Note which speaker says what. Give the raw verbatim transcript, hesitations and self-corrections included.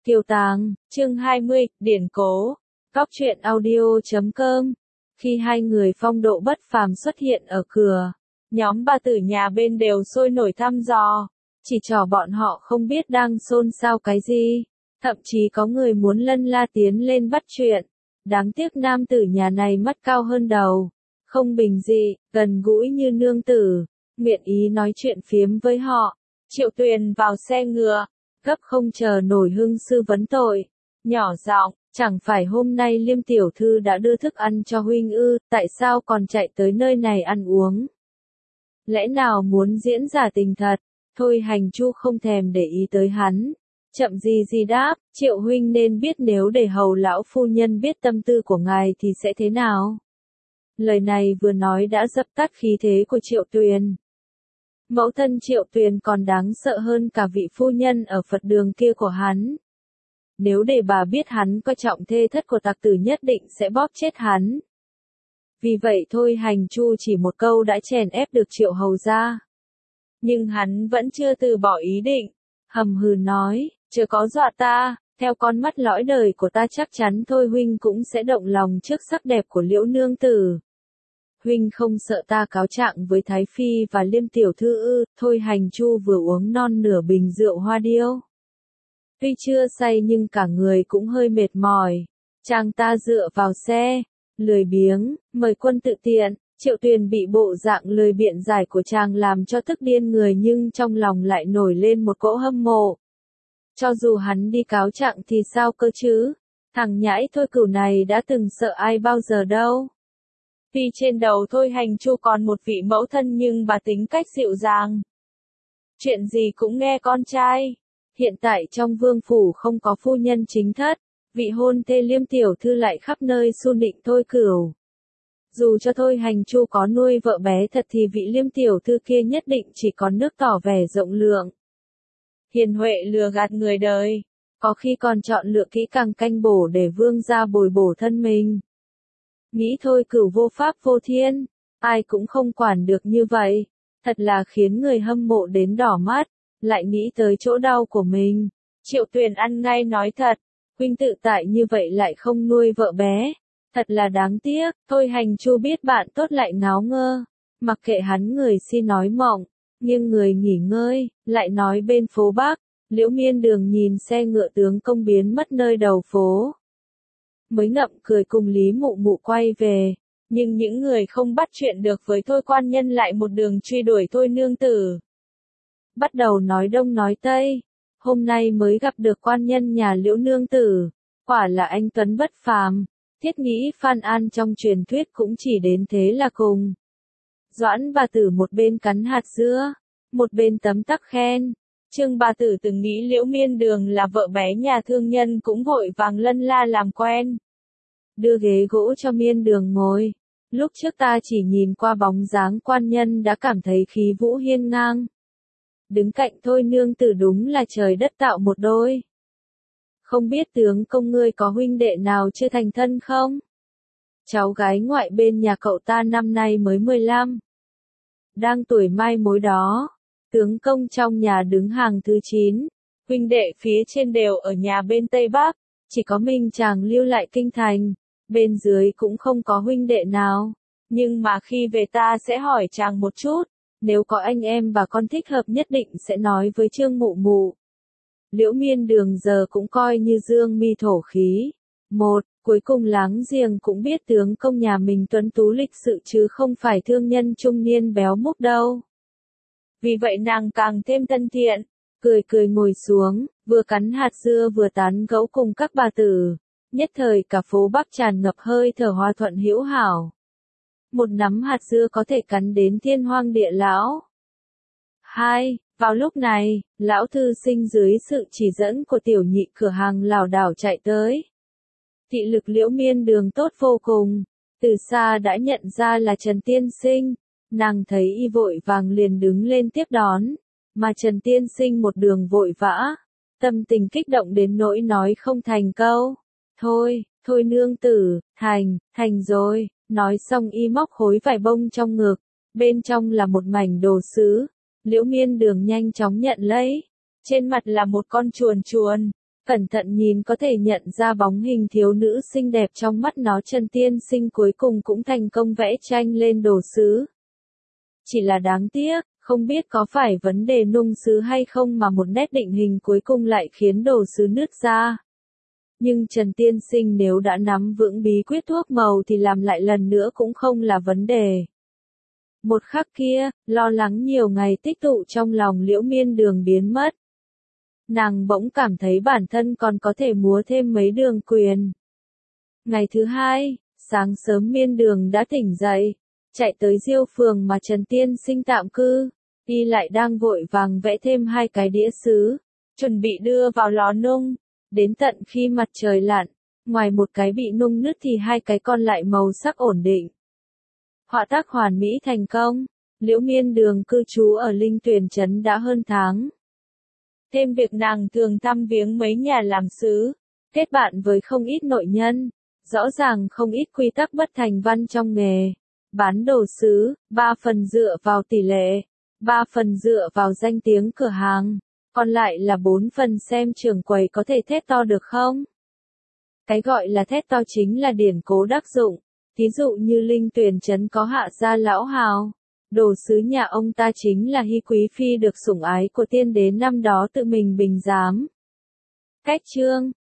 Speaker 1: Kiều Tàng, chương hai mươi, điển cố. Góc truyện audio chấm com. Khi hai người phong độ bất phàm xuất hiện ở cửa, nhóm bà tử nhà bên đều sôi nổi thăm dò, chỉ trò bọn họ không biết đang xôn xao cái gì, thậm chí có người muốn lân la tiến lên bắt chuyện. Đáng tiếc nam tử nhà này mắt cao hơn đầu, không bình dị, gần gũi như nương tử, nguyện ý nói chuyện phiếm với họ. Triệu Tuyền vào xe ngựa, gấp không chờ nổi hương sư vấn tội, nhỏ giọng, chẳng phải hôm nay Liêm tiểu thư đã đưa thức ăn cho huynh ư, tại sao còn chạy tới nơi này ăn uống? Lẽ nào muốn diễn giả tình thật? Thôi Hành Chu không thèm để ý tới hắn, chậm gì gì đáp, Triệu huynh nên biết nếu để hầu lão phu nhân biết tâm tư của ngài thì sẽ thế nào? Lời này vừa nói đã dập tắt khí thế của Triệu Tuyền. Mẫu thân Triệu Tuyền còn đáng sợ hơn cả vị phu nhân ở Phật đường kia của hắn. Nếu để bà biết hắn coi trọng thê thất của tặc tử nhất định sẽ bóp chết hắn. Vì vậy thôi Hành Chu chỉ một câu đã chèn ép được Triệu hầu ra. Nhưng hắn vẫn chưa từ bỏ ý định, hầm hừ nói, chưa có dọa ta, theo con mắt lõi đời của ta chắc chắn thôi huynh cũng sẽ động lòng trước sắc đẹp của Liễu nương tử. Huynh không sợ ta cáo trạng với Thái Phi và Liêm tiểu thư ư? Thôi Hành Chu vừa uống non nửa bình rượu hoa điêu. Tuy chưa say nhưng cả người cũng hơi mệt mỏi. Chàng ta dựa vào xe, lười biếng, mời quân tự tiện. Triệu Tuyền bị bộ dạng lời biện giải của chàng làm cho tức điên người nhưng trong lòng lại nổi lên một cỗ hâm mộ. Cho dù hắn đi cáo trạng thì sao cơ chứ? Thằng nhãi Thôi Cửu này đã từng sợ ai bao giờ đâu. Tuy trên đầu Thôi Hành Chu còn một vị mẫu thân nhưng bà tính cách dịu dàng. Chuyện gì cũng nghe con trai. Hiện tại trong vương phủ không có phu nhân chính thất, vị hôn thê Liêm tiểu thư lại khắp nơi xu nịnh Thôi Cửu. Dù cho Thôi Hành Chu có nuôi vợ bé thật thì vị Liêm tiểu thư kia nhất định chỉ có nước tỏ vẻ rộng lượng. Hiền huệ lừa gạt người đời, có khi còn chọn lựa kỹ càng canh bổ để vương gia bồi bổ thân mình. Nghĩ Thôi Cửu vô pháp vô thiên, ai cũng không quản được như vậy, thật là khiến người hâm mộ đến đỏ mắt, lại nghĩ tới chỗ đau của mình. Triệu Tuyền ăn ngay nói thật, huynh tự tại như vậy lại không nuôi vợ bé, thật là đáng tiếc. Thôi Hành Chu biết bạn tốt lại ngáo ngơ, mặc kệ hắn người si nói mộng, nhưng người nghỉ ngơi, lại nói bên phố Bắc, Liễu Miên Đường nhìn xe ngựa tướng công biến mất nơi đầu phố. Mới ngậm cười cùng Lý Mụ Mụ quay về, nhưng những người không bắt chuyện được với Thôi quan nhân lại một đường truy đuổi Thôi nương tử. Bắt đầu nói đông nói tây, hôm nay mới gặp được quan nhân nhà Liễu nương tử, quả là anh tuấn bất phàm, thiết nghĩ Phan An trong truyền thuyết cũng chỉ đến thế là cùng. Doãn bà tử một bên cắn hạt dưa, một bên tấm tắc khen. Trương bà tử từng nghĩ Liễu Miên Đường là vợ bé nhà thương nhân cũng vội vàng lân la làm quen. Đưa ghế gỗ cho Miên Đường ngồi. Lúc trước ta chỉ nhìn qua bóng dáng quan nhân đã cảm thấy khí vũ hiên ngang. Đứng cạnh Thôi nương tử đúng là trời đất tạo một đôi. Không biết tướng công ngươi có huynh đệ nào chưa thành thân không? Cháu gái ngoại bên nhà cậu ta năm nay mới mười lăm. Đang tuổi mai mối đó. Tướng công trong nhà đứng hàng thứ chín, huynh đệ phía trên đều ở nhà bên Tây Bắc, chỉ có mình chàng lưu lại kinh thành, bên dưới cũng không có huynh đệ nào, nhưng mà khi về ta sẽ hỏi chàng một chút, nếu có anh em và con thích hợp nhất định sẽ nói với Trương Mụ Mụ. Liễu Miên Đường giờ cũng coi như dương mi thổ khí. Một, cuối cùng láng giềng cũng biết tướng công nhà mình tuấn tú lịch sự chứ không phải thương nhân trung niên béo múc đâu. Vì vậy nàng càng thêm thân thiện, cười cười ngồi xuống, vừa cắn hạt dưa vừa tán gẫu cùng các bà tử. Nhất thời cả phố Bắc tràn ngập hơi thở hòa thuận hữu hảo. Một nắm hạt dưa có thể cắn đến thiên hoang địa lão. Hai, vào lúc này, lão thư sinh dưới sự chỉ dẫn của tiểu nhị cửa hàng lảo đảo chạy tới. Thị lực Liễu Miên Đường tốt vô cùng, từ xa đã nhận ra là Trần tiên sinh. Nàng thấy y vội vàng liền đứng lên tiếp đón, mà Trần tiên sinh một đường vội vã, tâm tình kích động đến nỗi nói không thành câu. Thôi, thôi nương tử, thành, thành rồi, nói xong y móc khối vải bông trong ngực, bên trong là một mảnh đồ sứ. Liễu Miên Đường nhanh chóng nhận lấy, trên mặt là một con chuồn chuồn, Cẩn thận nhìn có thể nhận ra bóng hình thiếu nữ xinh đẹp trong mắt nó. Trần Tiên Sinh cuối cùng cũng thành công vẽ tranh lên đồ sứ. Chỉ là đáng tiếc, không biết có phải vấn đề nung sứ hay không mà một nét định hình cuối cùng lại khiến đồ sứ nứt ra. Nhưng Trần Tiên Sinh nếu đã nắm vững bí quyết thuốc màu thì làm lại lần nữa cũng không là vấn đề. Một khắc kia, lo lắng nhiều ngày tích tụ trong lòng Liễu Miên Đường biến mất. Nàng bỗng cảm thấy bản thân còn có thể múa thêm mấy đường quyền. Ngày thứ hai, sáng sớm Miên Đường đã tỉnh dậy, chạy tới Diêu Phường mà Trần Tiên Sinh tạm cư, y lại đang vội vàng vẽ thêm hai cái đĩa sứ, chuẩn bị đưa vào lò nung, đến tận khi mặt trời lặn, ngoài một cái bị nung nứt thì hai cái còn lại màu sắc ổn định. Họa tác hoàn mỹ thành công, Liễu Miên Đường cư trú ở Linh Tuyền Trấn đã hơn tháng. Thêm việc nàng thường thăm viếng mấy nhà làm sứ, kết bạn với không ít nội nhân, rõ ràng không ít quy tắc bất thành văn trong nghề. Bán đồ sứ, ba phần dựa vào tỷ lệ, ba phần dựa vào danh tiếng cửa hàng, còn lại là bốn phần xem trưởng quầy có thể thét to được không. Cái gọi là thét to chính là điển cố đắc dụng, thí dụ như Linh Tuyền Trấn có Hạ gia lão hào. Đồ sứ nhà ông ta chính là Hy Quý Phi được sủng ái của tiên đế năm đó tự mình bình giám. Cách chương